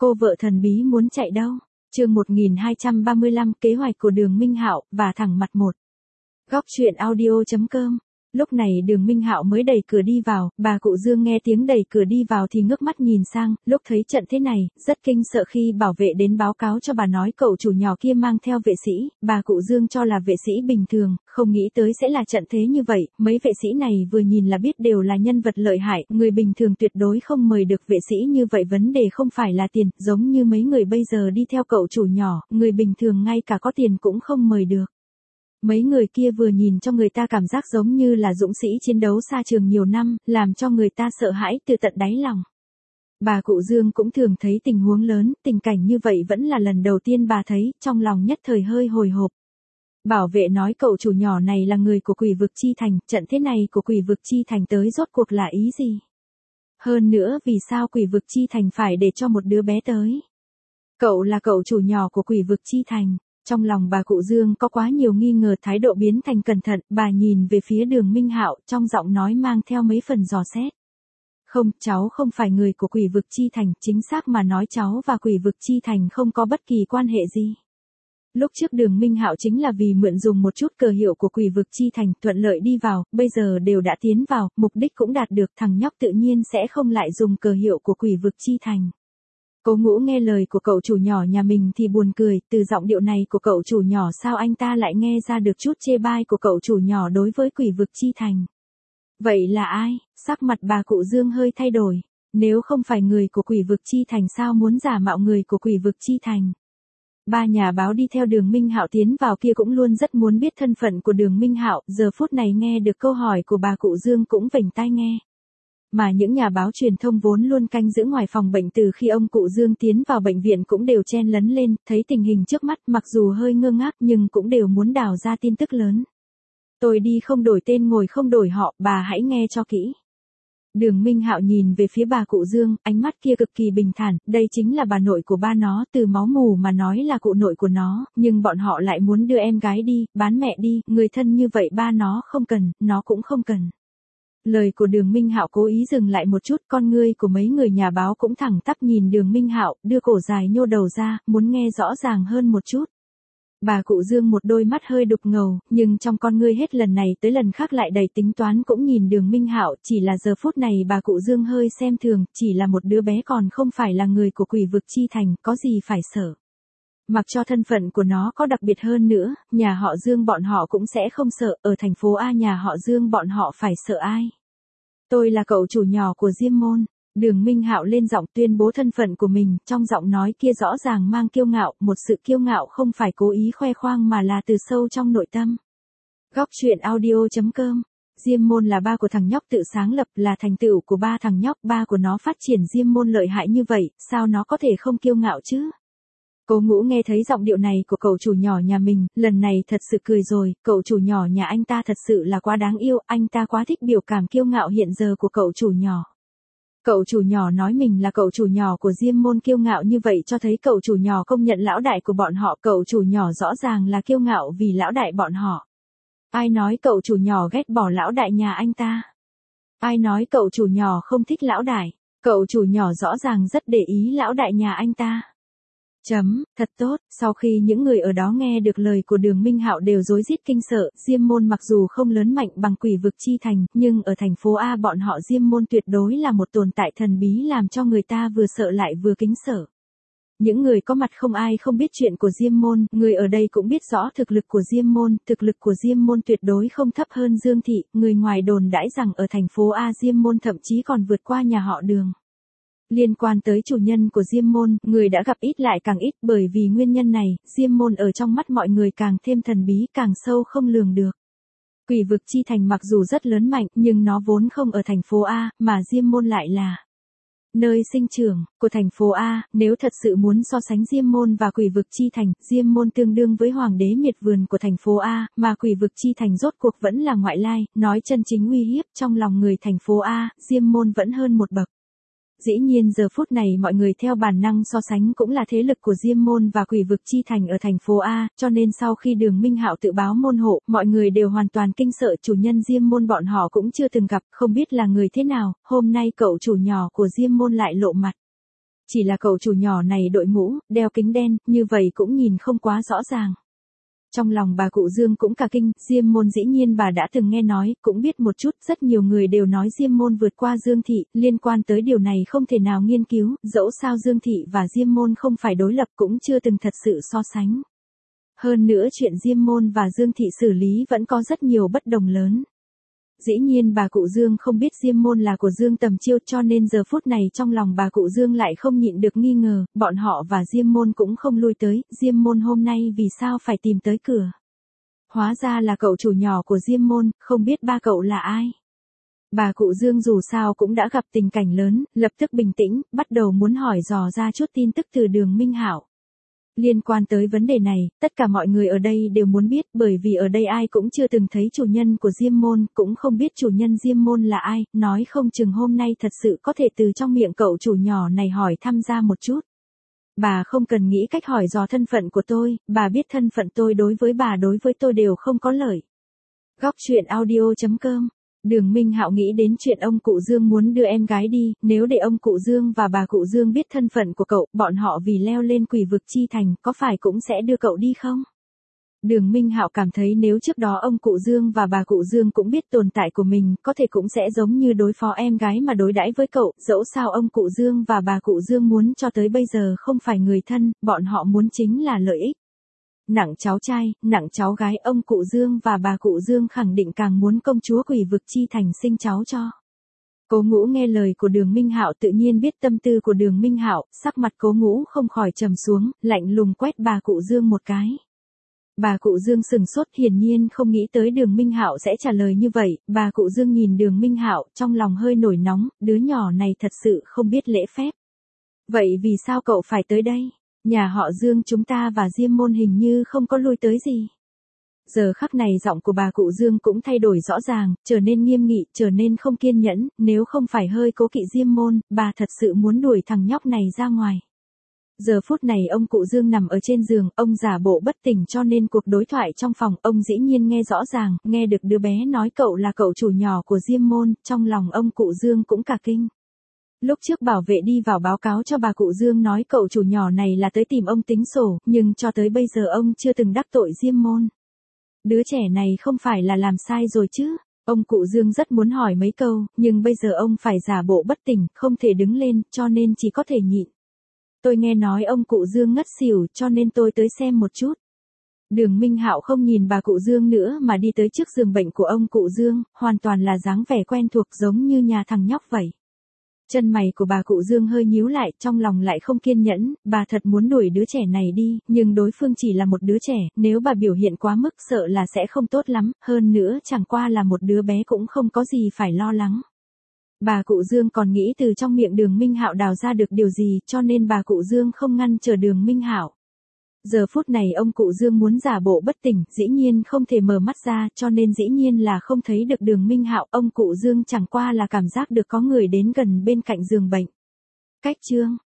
Cô vợ thần bí muốn chạy đâu? Chương 1235, kế hoạch của Đường Minh Hạo và thẳng mặt một. Góc truyện audio.com. Lúc này Đường Minh Hạo mới đẩy cửa đi vào, bà cụ Dương nghe tiếng đẩy cửa đi vào thì ngước mắt nhìn sang, lúc thấy trận thế này, rất kinh sợ khi bảo vệ đến báo cáo cho bà nói cậu chủ nhỏ kia mang theo vệ sĩ, bà cụ Dương cho là vệ sĩ bình thường, không nghĩ tới sẽ là trận thế như vậy, mấy vệ sĩ này vừa nhìn là biết đều là nhân vật lợi hại, người bình thường tuyệt đối không mời được vệ sĩ như vậy, vấn đề không phải là tiền, giống như mấy người bây giờ đi theo cậu chủ nhỏ, người bình thường ngay cả có tiền cũng không mời được. Mấy người kia vừa nhìn cho người ta cảm giác giống như là dũng sĩ chiến đấu xa trường nhiều năm, làm cho người ta sợ hãi từ tận đáy lòng. Bà cụ Dương cũng thường thấy tình huống lớn, tình cảnh như vậy vẫn là lần đầu tiên bà thấy, trong lòng nhất thời hơi hồi hộp. Bảo vệ nói cậu chủ nhỏ này là người của Quỷ Vực Chi Thành, trận thế này của Quỷ Vực Chi Thành tới rốt cuộc là ý gì? Hơn nữa vì sao Quỷ Vực Chi Thành phải để cho một đứa bé tới? Cậu là cậu chủ nhỏ của Quỷ Vực Chi Thành. Trong lòng bà cụ Dương có quá nhiều nghi ngờ, thái độ biến thành cẩn thận, bà nhìn về phía Đường Minh Hạo, trong giọng nói mang theo mấy phần dò xét. Không, cháu không phải người của Quỷ Vực Chi Thành, chính xác mà nói cháu và Quỷ Vực Chi Thành không có bất kỳ quan hệ gì. Lúc trước Đường Minh Hạo chính là vì mượn dùng một chút cờ hiệu của Quỷ Vực Chi Thành, thuận lợi đi vào, bây giờ đều đã tiến vào, mục đích cũng đạt được, thằng nhóc tự nhiên sẽ không lại dùng cờ hiệu của Quỷ Vực Chi Thành. Cố Ngũ nghe lời của cậu chủ nhỏ nhà mình thì buồn cười, từ giọng điệu này của cậu chủ nhỏ sao anh ta lại nghe ra được chút chê bai của cậu chủ nhỏ đối với Quỷ Vực Chi Thành. Vậy là ai? Sắc mặt bà cụ Dương hơi thay đổi, nếu không phải người của Quỷ Vực Chi Thành sao muốn giả mạo người của Quỷ Vực Chi Thành. Ba nhà báo đi theo Đường Minh Hạo tiến vào kia cũng luôn rất muốn biết thân phận của Đường Minh Hạo, giờ phút này nghe được câu hỏi của bà cụ Dương cũng vểnh tai nghe. Mà những nhà báo truyền thông vốn luôn canh giữ ngoài phòng bệnh từ khi ông cụ Dương tiến vào bệnh viện cũng đều chen lấn lên, thấy tình hình trước mắt mặc dù hơi ngơ ngác nhưng cũng đều muốn đào ra tin tức lớn. Tôi đi không đổi tên ngồi không đổi họ, bà hãy nghe cho kỹ. Đường Minh Hạo nhìn về phía bà cụ Dương, ánh mắt kia cực kỳ bình thản, đây chính là bà nội của ba nó, từ máu mủ mà nói là cụ nội của nó, nhưng bọn họ lại muốn đưa em gái đi, bán mẹ đi, người thân như vậy ba nó không cần, nó cũng không cần. Lời của Đường Minh Hạo cố ý dừng lại một chút, con ngươi của mấy người nhà báo cũng thẳng tắp nhìn Đường Minh Hạo, đưa cổ dài nhô đầu ra, muốn nghe rõ ràng hơn một chút. Bà cụ Dương một đôi mắt hơi đục ngầu, nhưng trong con ngươi hết lần này tới lần khác lại đầy tính toán cũng nhìn Đường Minh Hạo, chỉ là giờ phút này bà cụ Dương hơi xem thường, chỉ là một đứa bé còn không phải là người của Quỷ Vực Chi Thành, có gì phải sợ. Mặc cho thân phận của nó có đặc biệt hơn nữa, nhà họ Dương bọn họ cũng sẽ không sợ, ở thành phố A nhà họ Dương bọn họ phải sợ ai. Tôi là cậu chủ nhỏ của Diêm Môn. Đường Minh Hạo lên giọng tuyên bố thân phận của mình, trong giọng nói kia rõ ràng mang kiêu ngạo, một sự kiêu ngạo không phải cố ý khoe khoang mà là từ sâu trong nội tâm. Góc truyện audio.com. Diêm Môn là ba của thằng nhóc tự sáng lập, là thành tựu của ba thằng nhóc, ba của nó phát triển Diêm Môn lợi hại như vậy, sao nó có thể không kiêu ngạo chứ? Cố Ngũ nghe thấy giọng điệu này của cậu chủ nhỏ nhà mình, lần này thật sự cười rồi, cậu chủ nhỏ nhà anh ta thật sự là quá đáng yêu, anh ta quá thích biểu cảm kiêu ngạo hiện giờ của cậu chủ nhỏ. Cậu chủ nhỏ nói mình là cậu chủ nhỏ của Diêm Môn, kiêu ngạo như vậy cho thấy cậu chủ nhỏ công nhận lão đại của bọn họ, cậu chủ nhỏ rõ ràng là kiêu ngạo vì lão đại bọn họ. Ai nói cậu chủ nhỏ ghét bỏ lão đại nhà anh ta? Ai nói cậu chủ nhỏ không thích lão đại? Cậu chủ nhỏ rõ ràng rất để ý lão đại nhà anh ta. Thật tốt, sau khi những người ở đó nghe được lời của Đường Minh Hạo đều rối rít kinh sợ, Diêm Môn mặc dù không lớn mạnh bằng Quỷ Vực Chi Thành, nhưng ở thành phố A bọn họ Diêm Môn tuyệt đối là một tồn tại thần bí làm cho người ta vừa sợ lại vừa kính sợ. Những người có mặt không ai không biết chuyện của Diêm Môn, người ở đây cũng biết rõ thực lực của Diêm Môn, thực lực của Diêm Môn tuyệt đối không thấp hơn Dương Thị, người ngoài đồn đãi rằng ở thành phố A Diêm Môn thậm chí còn vượt qua nhà họ Đường. Liên quan tới chủ nhân của Diêm Môn, người đã gặp ít lại càng ít, bởi vì nguyên nhân này, Diêm Môn ở trong mắt mọi người càng thêm thần bí, càng sâu không lường được. Quỷ Vực Chi Thành mặc dù rất lớn mạnh, nhưng nó vốn không ở thành phố A, mà Diêm Môn lại là nơi sinh trưởng của thành phố A. Nếu thật sự muốn so sánh Diêm Môn và Quỷ Vực Chi Thành, Diêm Môn tương đương với Hoàng đế miệt vườn của thành phố A, mà Quỷ Vực Chi Thành rốt cuộc vẫn là ngoại lai, nói chân chính uy hiếp trong lòng người thành phố A, Diêm Môn vẫn hơn một bậc. Dĩ nhiên giờ phút này mọi người theo bản năng so sánh cũng là thế lực của Diêm Môn và Quỷ Vực Chi Thành ở thành phố A, cho nên sau khi Đường Minh Hạo tự báo môn hộ, mọi người đều hoàn toàn kinh sợ, chủ nhân Diêm Môn bọn họ cũng chưa từng gặp, không biết là người thế nào, hôm nay cậu chủ nhỏ của Diêm Môn lại lộ mặt. chỉ là cậu chủ nhỏ này đội mũ, đeo kính đen, như vậy cũng nhìn không quá rõ ràng. Trong lòng bà cụ Dương cũng cả kinh, Diêm Môn dĩ nhiên bà đã từng nghe nói, cũng biết một chút, rất nhiều người đều nói Diêm Môn vượt qua Dương Thị, liên quan tới điều này không thể nào nghiên cứu, dẫu sao Dương Thị và Diêm Môn không phải đối lập cũng chưa từng thật sự so sánh. Hơn nữa chuyện Diêm Môn và Dương Thị xử lý vẫn có rất nhiều bất đồng lớn. Dĩ nhiên bà cụ Dương không biết Diêm Môn là của Dương Tầm Chiêu cho nên giờ phút này trong lòng bà cụ Dương lại không nhịn được nghi ngờ, bọn họ và Diêm Môn cũng không lui tới, Diêm Môn hôm nay vì sao phải tìm tới cửa. Hóa ra là cậu chủ nhỏ của Diêm Môn, không biết ba cậu là ai. Bà cụ Dương dù sao cũng đã gặp tình cảnh lớn, lập tức bình tĩnh, bắt đầu muốn hỏi dò ra chút tin tức từ Đường Minh Hạo. Liên quan tới vấn đề này, tất cả mọi người ở đây đều muốn biết bởi vì ở đây ai cũng chưa từng thấy chủ nhân của Diêm Môn, cũng không biết chủ nhân Diêm Môn là ai, nói không chừng hôm nay thật sự có thể từ trong miệng cậu chủ nhỏ này hỏi thăm ra một chút. Bà không cần nghĩ cách hỏi dò thân phận của tôi, bà biết thân phận tôi đối với bà đối với tôi đều không có lợi. Góc truyện audio.com. Đường Minh Hạo nghĩ đến chuyện ông cụ Dương muốn đưa em gái đi, nếu để ông cụ Dương và bà cụ Dương biết thân phận của cậu, bọn họ vì leo lên quỷ vực chi thành, có phải cũng sẽ đưa cậu đi không? Đường Minh Hạo cảm thấy nếu trước đó ông cụ Dương và bà cụ Dương cũng biết tồn tại của mình, có thể cũng sẽ giống như đối phó em gái mà đối đãi với cậu, dẫu sao ông cụ Dương và bà cụ Dương muốn cho tới bây giờ không phải người thân, bọn họ muốn chính là lợi ích. Nặng cháu trai, nặng cháu gái, ông cụ Dương và bà cụ Dương khẳng định càng muốn công chúa quỷ vực chi thành sinh cháu cho. Cố Ngũ nghe lời của Đường Minh Hạo tự nhiên biết tâm tư của Đường Minh Hạo, sắc mặt Cố Ngũ không khỏi trầm xuống, lạnh lùng quét bà cụ Dương một cái. Bà cụ Dương sừng sốt, hiển nhiên không nghĩ tới Đường Minh Hạo sẽ trả lời như vậy, bà cụ Dương nhìn Đường Minh Hạo, trong lòng hơi nổi nóng, đứa nhỏ này thật sự không biết lễ phép. Vậy vì sao cậu phải tới đây? Nhà họ Dương chúng ta và Diêm Môn hình như không có lui tới gì. Giờ khắc này giọng của bà cụ Dương cũng thay đổi rõ ràng, trở nên nghiêm nghị, trở nên không kiên nhẫn, nếu không phải hơi cố kỵ Diêm Môn, bà thật sự muốn đuổi thằng nhóc này ra ngoài. Giờ phút này ông cụ Dương nằm ở trên giường, ông giả bộ bất tỉnh cho nên cuộc đối thoại trong phòng, ông dĩ nhiên nghe rõ ràng, nghe được đứa bé nói cậu là cậu chủ nhỏ của Diêm Môn, trong lòng ông cụ Dương cũng cả kinh. Lúc trước bảo vệ đi vào báo cáo cho bà cụ Dương nói cậu chủ nhỏ này là tới tìm ông tính sổ, nhưng cho tới bây giờ ông chưa từng đắc tội Diêm Môn. Đứa trẻ này không phải là làm sai rồi chứ? Ông cụ Dương rất muốn hỏi mấy câu, nhưng bây giờ ông phải giả bộ bất tỉnh, không thể đứng lên, cho nên chỉ có thể nhịn. Tôi nghe nói ông cụ Dương ngất xỉu, cho nên tôi tới xem một chút. Đường Minh Hạo không nhìn bà cụ Dương nữa mà đi tới trước giường bệnh của ông cụ Dương, hoàn toàn là dáng vẻ quen thuộc giống như nhà thằng nhóc vậy. Chân mày của bà cụ Dương hơi nhíu lại, trong lòng lại không kiên nhẫn, bà thật muốn đuổi đứa trẻ này đi, nhưng đối phương chỉ là một đứa trẻ, nếu bà biểu hiện quá mức sợ là sẽ không tốt lắm, hơn nữa chẳng qua là một đứa bé cũng không có gì phải lo lắng. Bà cụ Dương còn nghĩ từ trong miệng Đường Minh Hạo đào ra được điều gì, cho nên bà cụ Dương không ngăn trở Đường Minh Hạo. Giờ phút này ông cụ Dương muốn giả bộ bất tỉnh, dĩ nhiên không thể mở mắt ra, cho nên dĩ nhiên là không thấy được Đường Minh Hạo, ông cụ Dương chẳng qua là cảm giác được có người đến gần bên cạnh giường bệnh. Cách chương